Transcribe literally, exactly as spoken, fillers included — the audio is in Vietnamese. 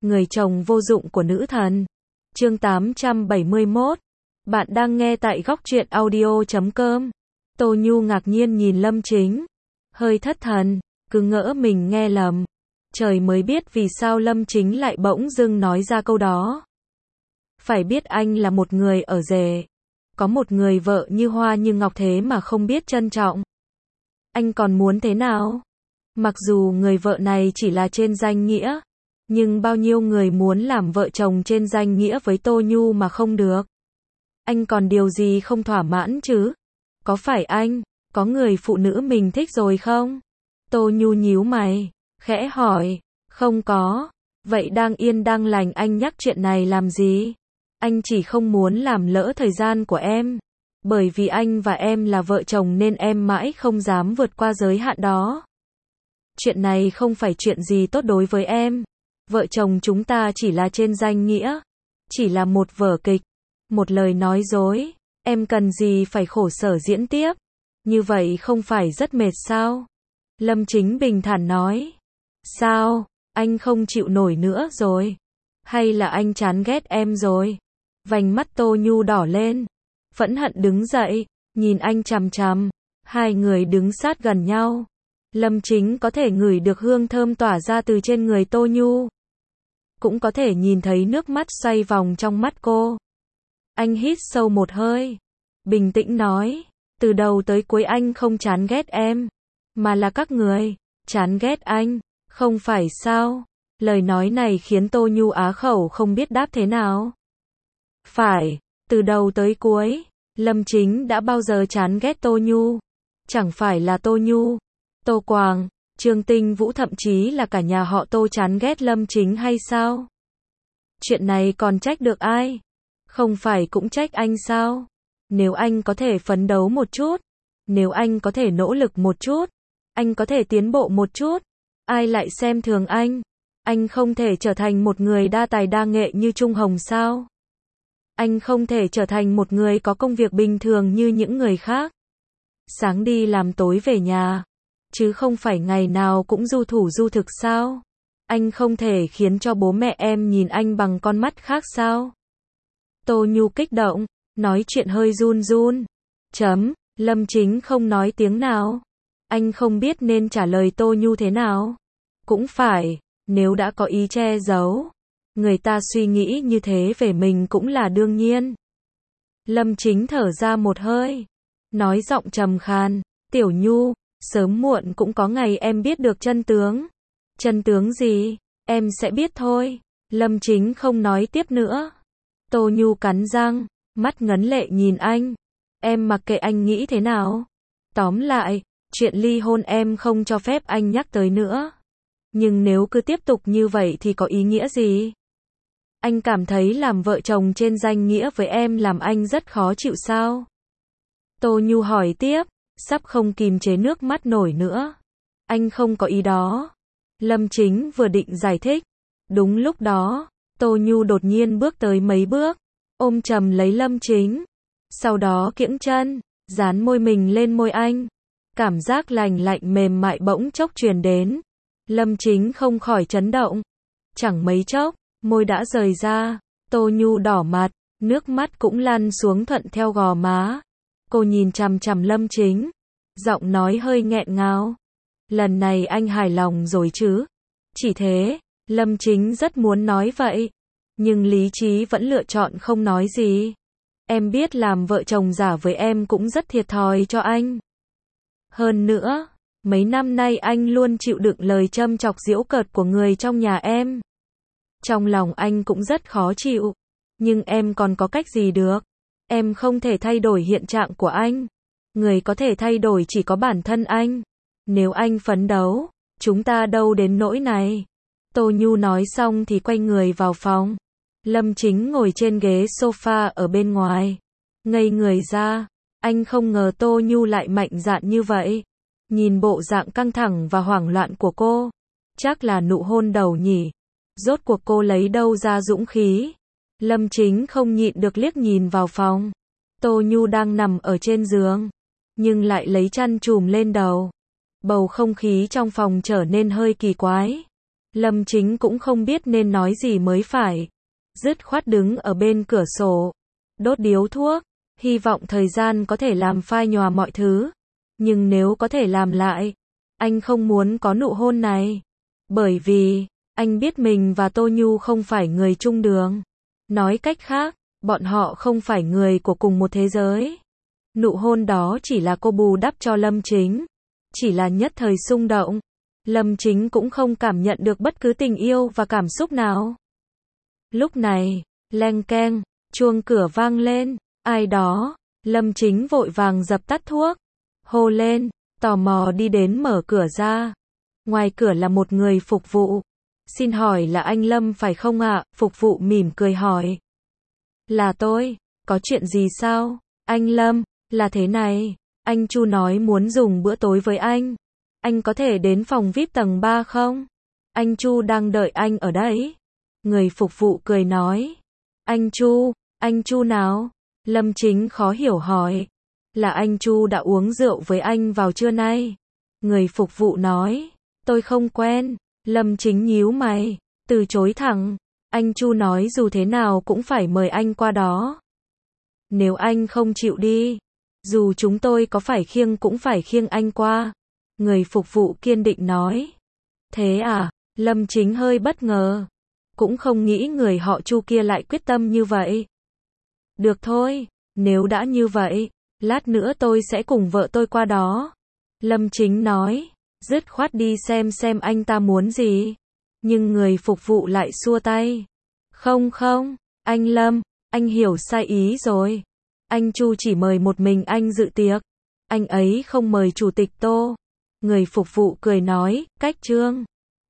Người chồng vô dụng của nữ thần. Chương tám trăm bảy mươi mốt. Bạn đang nghe tại góc truyện audio chấm com. Tô Nhu ngạc nhiên nhìn Lâm Chính. Hơi thất thần, cứ ngỡ mình nghe lầm. Trời mới biết vì sao Lâm Chính lại bỗng dưng nói ra câu đó. Phải biết anh là một người ở rể. Có một người vợ như hoa như ngọc thế mà không biết trân trọng. Anh còn muốn thế nào? Mặc dù người vợ này chỉ là trên danh nghĩa. Nhưng bao nhiêu người muốn làm vợ chồng trên danh nghĩa với Tô Nhu mà không được. Anh còn điều gì không thỏa mãn chứ? Có phải anh, có người phụ nữ mình thích rồi không? Tô Nhu nhíu mày, khẽ hỏi, không có. Vậy đang yên đang lành anh nhắc chuyện này làm gì? Anh chỉ không muốn làm lỡ thời gian của em. Bởi vì anh và em là vợ chồng nên em mãi không dám vượt qua giới hạn đó. Chuyện này không phải chuyện gì tốt đối với em. Vợ chồng chúng ta chỉ là trên danh nghĩa. Chỉ là một vở kịch. Một lời nói dối. Em cần gì phải khổ sở diễn tiếp? Như vậy không phải rất mệt sao? Lâm Chính bình thản nói. Sao? Anh không chịu nổi nữa rồi? Hay là anh chán ghét em rồi? Vành mắt Tô Nhu đỏ lên. Phẫn hận đứng dậy. Nhìn anh chằm chằm. Hai người đứng sát gần nhau. Lâm Chính có thể ngửi được hương thơm tỏa ra từ trên người Tô Nhu. Cũng có thể nhìn thấy nước mắt xoay vòng trong mắt cô. Anh hít sâu một hơi. Bình tĩnh nói. Từ đầu tới cuối anh không chán ghét em. Mà là các người. Chán ghét anh. Không phải sao? Lời nói này khiến Tô Nhu á khẩu không biết đáp thế nào. Phải. Từ đầu tới cuối. Lâm Chính đã bao giờ chán ghét Tô Nhu. Chẳng phải là Tô Nhu. Tô Quàng, Trương Tinh Vũ thậm chí là cả nhà họ Tô chán ghét Lâm Chính hay sao? Chuyện này còn trách được ai? Không phải cũng trách anh sao? Nếu anh có thể phấn đấu một chút, nếu anh có thể nỗ lực một chút, anh có thể tiến bộ một chút, ai lại xem thường anh? Anh không thể trở thành một người đa tài đa nghệ như Trung Hồng sao? Anh không thể trở thành một người có công việc bình thường như những người khác. Sáng đi làm tối về nhà. Chứ không phải ngày nào cũng du thủ du thực sao? Anh không thể khiến cho bố mẹ em nhìn anh bằng con mắt khác sao? Tô Nhu kích động, nói chuyện hơi run run. Chấm, Lâm Chính không nói tiếng nào. Anh không biết nên trả lời Tô Nhu thế nào. Cũng phải, nếu đã có ý che giấu, người ta suy nghĩ như thế về mình cũng là đương nhiên. Lâm Chính thở ra một hơi, nói giọng trầm khan, Tiểu Nhu, sớm muộn cũng có ngày em biết được chân tướng. Chân tướng gì? Em sẽ biết thôi. Lâm Chính không nói tiếp nữa. Tô Nhu cắn răng, mắt ngấn lệ nhìn anh. Em mặc kệ anh nghĩ thế nào. Tóm lại, chuyện ly hôn em không cho phép anh nhắc tới nữa. Nhưng nếu cứ tiếp tục như vậy thì có ý nghĩa gì? Anh cảm thấy làm vợ chồng trên danh nghĩa với em làm anh rất khó chịu sao? Tô Nhu hỏi tiếp. Sắp không kìm chế nước mắt nổi nữa. Anh không có ý đó. Lâm Chính vừa định giải thích. Đúng lúc đó, Tô Nhu đột nhiên bước tới mấy bước, ôm chầm lấy Lâm Chính. Sau đó kiễng chân, dán môi mình lên môi anh. Cảm giác lành lạnh mềm mại bỗng chốc truyền đến. Lâm Chính không khỏi chấn động. Chẳng mấy chốc, môi đã rời ra. Tô Nhu đỏ mặt, nước mắt cũng lăn xuống thuận theo gò má. Cô nhìn chằm chằm Lâm Chính, giọng nói hơi nghẹn ngào. Lần này anh hài lòng rồi chứ? Chỉ thế, Lâm Chính rất muốn nói vậy. Nhưng lý trí vẫn lựa chọn không nói gì. Em biết làm vợ chồng giả với em cũng rất thiệt thòi cho anh. Hơn nữa, mấy năm nay anh luôn chịu đựng lời châm chọc giễu cợt của người trong nhà em. Trong lòng anh cũng rất khó chịu. Nhưng em còn có cách gì được? Em không thể thay đổi hiện trạng của anh. Người có thể thay đổi chỉ có bản thân anh. Nếu anh phấn đấu, chúng ta đâu đến nỗi này. Tô Nhu nói xong thì quay người vào phòng. Lâm Chính ngồi trên ghế sofa ở bên ngoài. Ngây người ra. Anh không ngờ Tô Nhu lại mạnh dạn như vậy. Nhìn bộ dạng căng thẳng và hoảng loạn của cô. Chắc là nụ hôn đầu nhỉ. Rốt cuộc cô lấy đâu ra dũng khí. Lâm Chính không nhịn được liếc nhìn vào phòng. Tô Nhu đang nằm ở trên giường, nhưng lại lấy chăn trùm lên đầu. Bầu không khí trong phòng trở nên hơi kỳ quái. Lâm Chính cũng không biết nên nói gì mới phải. Dứt khoát đứng ở bên cửa sổ, đốt điếu thuốc, hy vọng thời gian có thể làm phai nhòa mọi thứ. Nhưng nếu có thể làm lại, anh không muốn có nụ hôn này. Bởi vì, anh biết mình và Tô Nhu không phải người chung đường. Nói cách khác, bọn họ không phải người của cùng một thế giới. Nụ hôn đó chỉ là cô bù đắp cho Lâm Chính. Chỉ là nhất thời xung động. Lâm Chính cũng không cảm nhận được bất cứ tình yêu và cảm xúc nào. Lúc này, leng keng, chuông cửa vang lên. Ai đó? Lâm Chính vội vàng dập tắt thuốc, hô lên, tò mò đi đến mở cửa ra. Ngoài cửa là một người phục vụ. Xin hỏi là anh Lâm phải không ạ? Phục vụ mỉm cười hỏi. Là tôi, có chuyện gì sao? Anh Lâm, là thế này, anh Chu nói muốn dùng bữa tối với anh. Anh có thể đến phòng vi ai pi tầng ba không? Anh Chu đang đợi anh ở đấy. Người phục vụ cười nói. Anh Chu, anh Chu nào? Lâm Chính khó hiểu hỏi. Là anh Chu đã uống rượu với anh vào trưa nay. Người phục vụ nói. Tôi không quen. Lâm Chính nhíu mày, từ chối thẳng. Anh Chu nói dù thế nào cũng phải mời anh qua đó. Nếu anh không chịu đi, dù chúng tôi có phải khiêng cũng phải khiêng anh qua. Người phục vụ kiên định nói. Thế à? Lâm Chính hơi bất ngờ. Cũng không nghĩ người họ Chu kia lại quyết tâm như vậy. Được thôi, nếu đã như vậy, lát nữa tôi sẽ cùng vợ tôi qua đó. Lâm Chính nói, dứt khoát đi xem xem anh ta muốn gì. Nhưng người phục vụ lại xua tay. Không không, anh Lâm, anh hiểu sai ý rồi. Anh Chu chỉ mời một mình anh dự tiệc. Anh ấy không mời chủ tịch Tô. Người phục vụ cười nói, cách trương.